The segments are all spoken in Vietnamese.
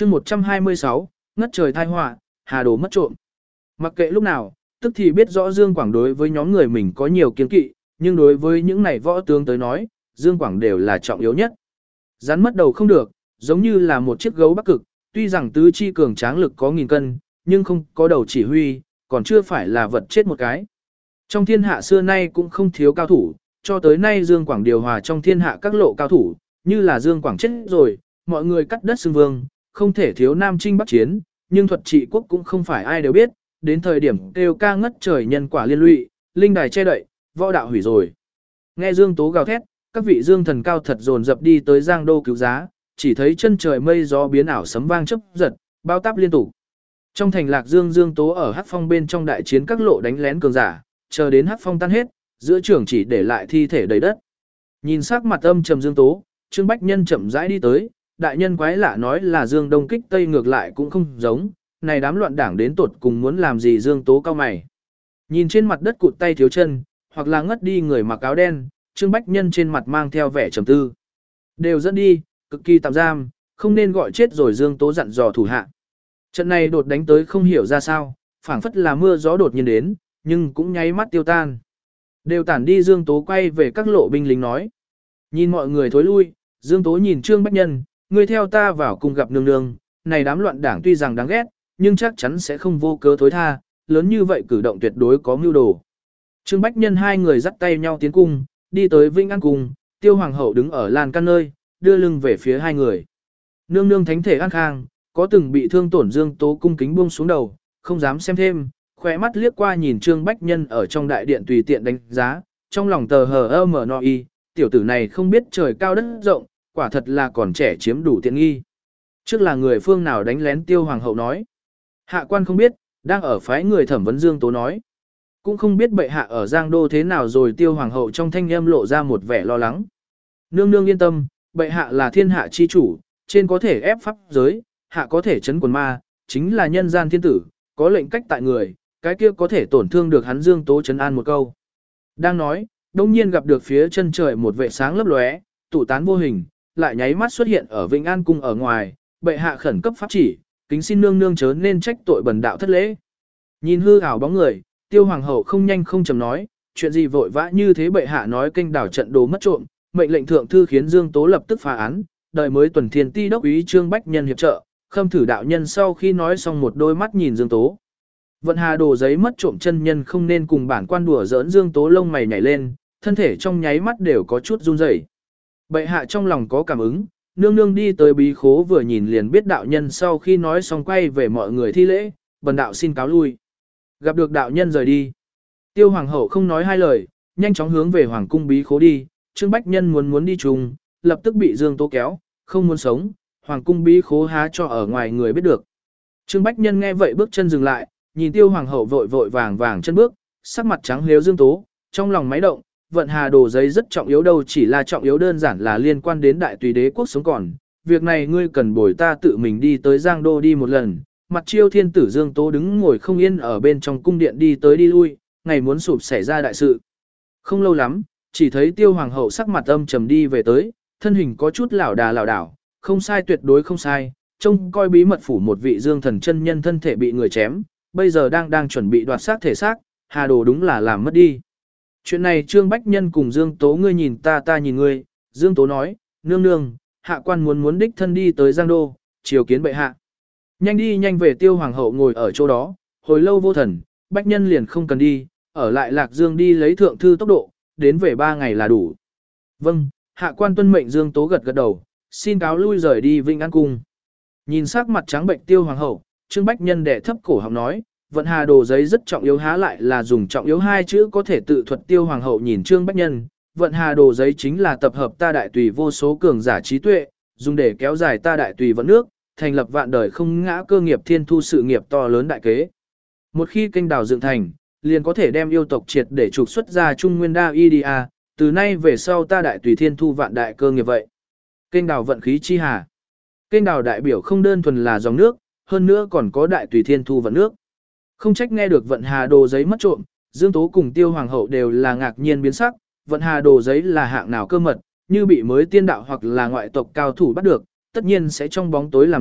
chương 126, ngất trời tai họa, Hà Đồ mất trộm. Mặc kệ lúc nào, tức thì biết rõ Dương Quảng đối với nhóm người mình có nhiều kiêng kỵ, nhưng đối với những này võ tướng tới nói, Dương Quảng đều là trọng yếu nhất. Rắn mất đầu không được, giống như là một chiếc gấu Bắc Cực, tuy rằng tứ chi cường tráng lực có 1000 cân, nhưng không có đầu chỉ huy, còn chưa phải là vật chết một cái. Trong thiên hạ xưa nay cũng không thiếu cao thủ, cho tới nay Dương Quảng điều hòa trong thiên hạ các lộ cao thủ, như là Dương Quảng chết rồi, mọi người cắt đất xưng vương, không thể thiếu Nam Chinh Bắc Chiến, nhưng thuật trị quốc cũng không phải ai đều biết, đến thời điểm kêu ca ngất trời nhân quả liên lụy, linh đài che đậy, võ đạo hủy rồi. Nghe Dương Tố gào thét, các vị Dương thần cao thật dồn dập đi tới Giang Đô cứu giá, chỉ thấy chân trời mây gió biến ảo sấm vang chớp giật, bao táp liên tục. Trong thành Lạc Dương, Dương Tố ở Hắc Phong bên trong đại chiến các lộ đánh lén cường giả, chờ đến Hắc Phong tan hết, giữa trường chỉ để lại thi thể đầy đất. Nhìn sắc mặt âm trầm Dương Tố, Trương Bách Nhân chậm rãi đi tới, đại nhân quái lạ nói là Dương Đông kích Tây ngược lại cũng không giống, này đám loạn đảng đến tột cùng muốn làm gì Dương Tố cao mày. Nhìn trên mặt đất cụt tay thiếu chân, hoặc là ngất đi người mặc áo đen, Trương Bách Nhân trên mặt mang theo vẻ trầm tư. Đều dẫn đi, cực kỳ tạm giam, không nên gọi chết rồi Dương Tố dặn dò thủ hạ. Trận này đột đánh tới không hiểu ra sao, phảng phất là mưa gió đột nhiên đến, nhưng cũng nháy mắt tiêu tan. Đều tản đi Dương Tố quay về các lộ binh lính nói. Nhìn mọi người thối lui, Dương Tố nhìn Trương Bách Nhân, ngươi theo ta vào cùng gặp nương nương, này đám loạn đảng tuy rằng đáng ghét, nhưng chắc chắn sẽ không vô cớ thối tha, lớn như vậy cử động tuyệt đối có mưu đồ. Trương Bách Nhân hai người dắt tay nhau tiến cung, đi tới Vĩnh An Cung, Tiêu Hoàng hậu đứng ở lan can nơi, đưa lưng về phía hai người. Nương nương thánh thể an khang, có từng bị thương tổn Dương Tố cung kính buông xuống đầu, không dám xem thêm, khỏe mắt liếc qua nhìn Trương Bách Nhân ở trong đại điện tùy tiện đánh giá, trong lòng tờ hờ mở no y, tiểu tử này không biết trời cao đất rộng, quả thật là còn trẻ chiếm đủ tiện nghi. Trước là người phương nào đánh lén Tiêu Hoàng hậu nói. Hạ quan không biết, đang ở phái người thẩm vấn Dương Tố nói. Cũng không biết bệ hạ ở Giang Đô thế nào rồi. Tiêu Hoàng hậu trong thanh âm lộ ra một vẻ lo lắng. Nương nương yên tâm, bệ hạ là thiên hạ chi chủ, trên có thể ép pháp giới, hạ có thể chấn quần ma, chính là nhân gian thiên tử, có lệnh cách tại người, cái kia có thể tổn thương được hắn Dương Tố trấn an một câu. Đang nói, đông nhiên gặp được phía chân trời một vệ sáng lấp lóe, tụ tán vô hình, lại nháy mắt xuất hiện ở Vĩnh An cung ở ngoài, bệ hạ khẩn cấp pháp chỉ, kính xin nương nương chớ nên trách tội bần đạo thất lễ. Nhìn hư ảo bóng người, Tiêu Hoàng hậu không nhanh không chậm nói, chuyện gì vội vã như thế bệ hạ nói kênh đảo trận đồ mất trộm, mệnh lệnh thượng thư khiến Dương Tố lập tức phá án, đợi mới tuần thiên ti đốc úy Trương Bách Nhân hiệp trợ, Khâm thử đạo nhân sau khi nói xong một đôi mắt nhìn Dương Tố. Vận Hà đồ giấy mất trộm chân nhân không nên cùng bản quan đùa giỡn. Dương Tố lông mày nhảy lên, thân thể trong nháy mắt đều có chút run rẩy. Bệ hạ trong lòng có cảm ứng, nương nương đi tới bí khố vừa nhìn liền biết đạo nhân sau khi nói xong quay về mọi người thi lễ, bần đạo xin cáo lui. Gặp được đạo nhân rời đi. Tiêu Hoàng hậu không nói hai lời, nhanh chóng hướng về Hoàng cung bí khố đi, Trương Bách Nhân muốn đi chung, lập tức bị Dương Tố kéo, không muốn sống, Hoàng cung bí khố há cho ở ngoài người biết được. Trương Bách Nhân nghe vậy bước chân dừng lại, nhìn Tiêu Hoàng hậu vội vàng chân bước, sắc mặt trắng lếu Dương Tố, trong lòng máy động, vận hà đồ giấy rất trọng yếu đâu, chỉ là trọng yếu đơn giản là liên quan đến đại tùy đế quốc sống còn. Việc này ngươi cần bồi ta tự mình đi tới Giang Đô đi một lần. Mặt chiêu thiên tử Dương Tố đứng ngồi không yên ở bên trong cung điện đi tới đi lui, ngày muốn sụp xảy ra đại sự. Không lâu lắm, chỉ thấy Tiêu Hoàng hậu sắc mặt âm trầm đi về tới, thân hình có chút lảo đảo, không sai tuyệt đối không sai, trông coi bí mật phủ một vị Dương thần chân nhân thân thể bị người chém, bây giờ đang chuẩn bị đoạt xác thể xác, Hà Đồ đúng là làm mất đi. Chuyện này Trương Bách Nhân cùng Dương Tố ngươi nhìn ta nhìn ngươi, Dương Tố nói, nương nương, hạ quan muốn đích thân đi tới Giang Đô, chiều kiến bệ hạ. Nhanh đi nhanh về. Tiêu Hoàng hậu ngồi ở chỗ đó, hồi lâu vô thần, Bách Nhân liền không cần đi, ở lại Lạc Dương đi lấy thượng thư tốc độ, đến về 3 ngày là đủ. Vâng, hạ quan tuân mệnh. Dương Tố gật đầu, xin cáo lui rời đi Vĩnh An cung. Nhìn sắc mặt trắng bệnh Tiêu Hoàng hậu, Trương Bách Nhân đẻ thấp cổ họng nói, vận hà đồ giấy rất trọng yếu há lại là dùng trọng yếu hai chữ có thể tự thuật. Tiêu Hoàng hậu nhìn Trương Bách Nhân, vận hà đồ giấy chính là tập hợp ta đại tùy vô số cường giả trí tuệ, dùng để kéo dài ta đại tùy vận nước, thành lập vạn đời không ngã cơ nghiệp thiên thu sự nghiệp to lớn đại kế. Một khi kênh đào dựng thành, liền có thể đem yêu tộc triệt để trục xuất ra Trung Nguyên Đa Idia, từ nay về sau ta đại tùy thiên thu vạn đại cơ nghiệp vậy. Kênh đào vận khí chi hà. Kênh đào đại biểu không đơn thuần là dòng nước, hơn nữa còn có đại tùy thiên thu vận nước. Không trách nghe được vận hà đồ giấy mất trộm, Dương Tố cùng Tiêu Hoàng hậu đều là ngạc nhiên biến sắc, vận hà đồ giấy là hạng nào cơ mật, như bị mới tiên đạo hoặc là ngoại tộc cao thủ bắt được, tất nhiên sẽ trong bóng tối làm loạn,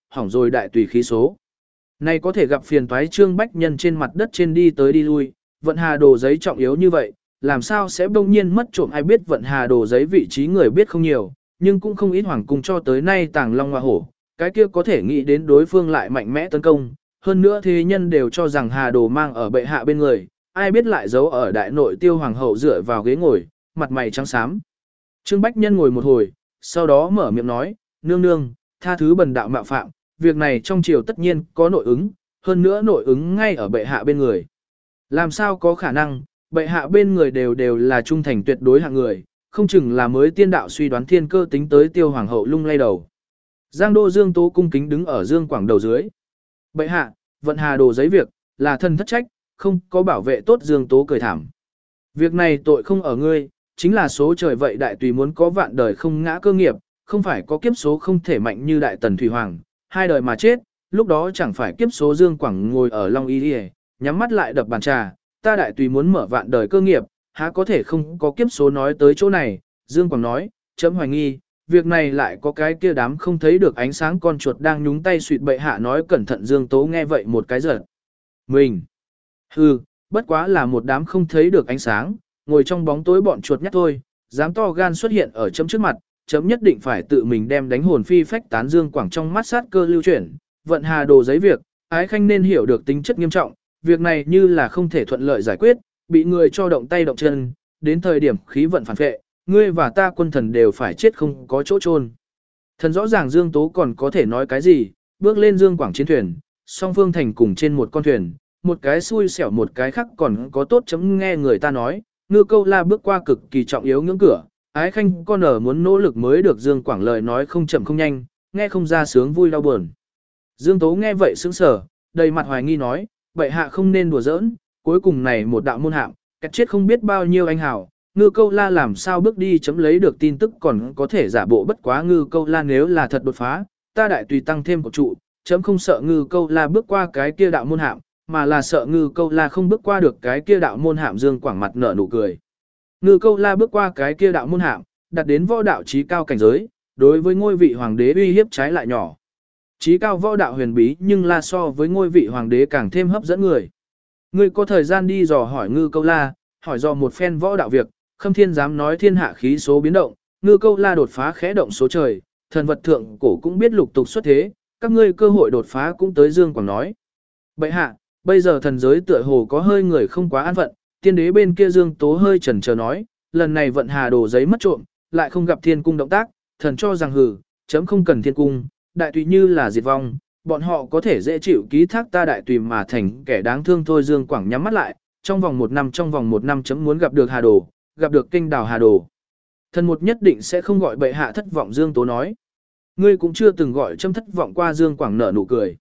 hỏng rồi đại tùy khí số. Này có thể gặp phiền toái Trương Bách Nhân trên mặt đất trên đi tới đi lui, vận hà đồ giấy trọng yếu như vậy, làm sao sẽ bỗng nhiên mất trộm. Ai biết vận hà đồ giấy vị trí người biết không nhiều, nhưng cũng không ít hoàng cung cho tới nay tàng long hoa hổ, cái kia có thể nghĩ đến đối phương lại mạnh mẽ tấn công, hơn nữa thế nhân đều cho rằng hà đồ mang ở bệ hạ bên người, ai biết lại giấu ở đại nội tiêu hoàng hậu dựa vào ghế ngồi, mặt mày trắng xám. Trương Bách Nhân ngồi một hồi, sau đó mở miệng nói, nương nương, tha thứ bần đạo mạo phạm, việc này trong triều tất nhiên có nội ứng, hơn nữa nội ứng ngay ở bệ hạ bên người. Làm sao có khả năng, bệ hạ bên người đều là trung thành tuyệt đối hạng người, không chừng là mới tiên đạo suy đoán thiên cơ tính tới tiêu hoàng hậu lung lay đầu. Giang đô Dương Tố cung kính đứng ở Dương Quảng đầu dưới. Bệ hạ, vận hà đồ giấy việc, là thân thất trách, không có bảo vệ tốt Dương Tố cười thảm. Việc này tội không ở ngươi, chính là số trời vậy đại tùy muốn có vạn đời không ngã cơ nghiệp, không phải có kiếp số không thể mạnh như đại tần thủy hoàng, hai đời mà chết, lúc đó chẳng phải kiếp số Dương Quảng ngồi ở Long Y Điề, nhắm mắt lại đập bàn trà, ta đại tùy muốn mở vạn đời cơ nghiệp, há có thể không có kiếp số nói tới chỗ này. Dương Quảng nói, chấm hoài nghi, việc này lại có cái kia đám không thấy được ánh sáng con chuột đang nhúng tay suyệt. Bệ hạ nói cẩn thận. Dương Tố nghe vậy một cái giật mình. Hừ, bất quá là một đám không thấy được ánh sáng, ngồi trong bóng tối bọn chuột nhắt thôi, dám to gan xuất hiện ở chấm trước mặt, chấm nhất định phải tự mình đem đánh hồn phi phách tán. Dương Quảng trong mắt sát cơ lưu chuyển, vận hà đồ giấy việc, ái khanh nên hiểu được tính chất nghiêm trọng, việc này như là không thể thuận lợi giải quyết, bị người cho động tay động chân, đến thời điểm khí vận phản vệ, ngươi và ta quân thần đều phải chết không có chỗ chôn. Thần rõ ràng Dương Tố còn có thể nói cái gì, bước lên Dương Quảng chiến thuyền, song phương thành cùng trên một con thuyền, một cái xui xẻo một cái khác còn có tốt chấm nghe người ta nói, Ngư Câu La bước qua cực kỳ trọng yếu ngưỡng cửa, ái khanh con ở muốn nỗ lực mới được. Dương Quảng lời nói không chậm không nhanh, nghe không ra sướng vui đau buồn. Dương Tố nghe vậy sững sờ, đầy mặt hoài nghi nói, bệ hạ không nên đùa giỡn, cuối cùng này một đạo môn hạm, cách chết không biết bao nhiêu anh hảo, Ngư Câu La làm sao bước đi chấm lấy được tin tức còn có thể giả bộ. Bất quá Ngư Câu La nếu là thật đột phá, ta đại tùy tăng thêm một trụ, chấm không sợ Ngư Câu La bước qua cái kia đạo môn hạm, mà là sợ Ngư Câu La không bước qua được cái kia đạo môn hạm. Dương Quảng mặt nở nụ cười. Ngư Câu La bước qua cái kia đạo môn hạm, đặt đến võ đạo chí cao cảnh giới, đối với ngôi vị hoàng đế uy hiếp trái lại nhỏ. Chí cao võ đạo huyền bí nhưng La so với ngôi vị hoàng đế càng thêm hấp dẫn người. Ngươi có thời gian đi dò hỏi Ngư Câu La, hỏi dò một phen võ đạo việc, Khâm Thiên dám nói thiên hạ khí số biến động, Ngư Câu La đột phá khẽ động số trời, thần vật thượng cổ cũng biết lục tục xuất thế, các ngươi cơ hội đột phá cũng tới. Dương Quảng nói. Bệ hạ, bây giờ thần giới tựa hồ có hơi người không quá an phận, tiên đế bên kia Dương Tố hơi chần chờ nói, lần này vận hà đồ giấy mất trộm, lại không gặp thiên cung động tác, thần cho rằng hử, chấm không cần thiên cung, đại tùy như là diệt vong, bọn họ có thể dễ chịu ký thác ta đại tùy mà thành kẻ đáng thương thôi. Dương Quảng nhắm mắt lại, trong vòng một năm chấm muốn gặp được hà đồ, gặp được kinh đào hà đồ. Thần một nhất định sẽ không gọi bệ hạ thất vọng. Dương Tố nói, ngươi cũng chưa từng gọi chấm thất vọng qua. Dương Quảng nở nụ cười.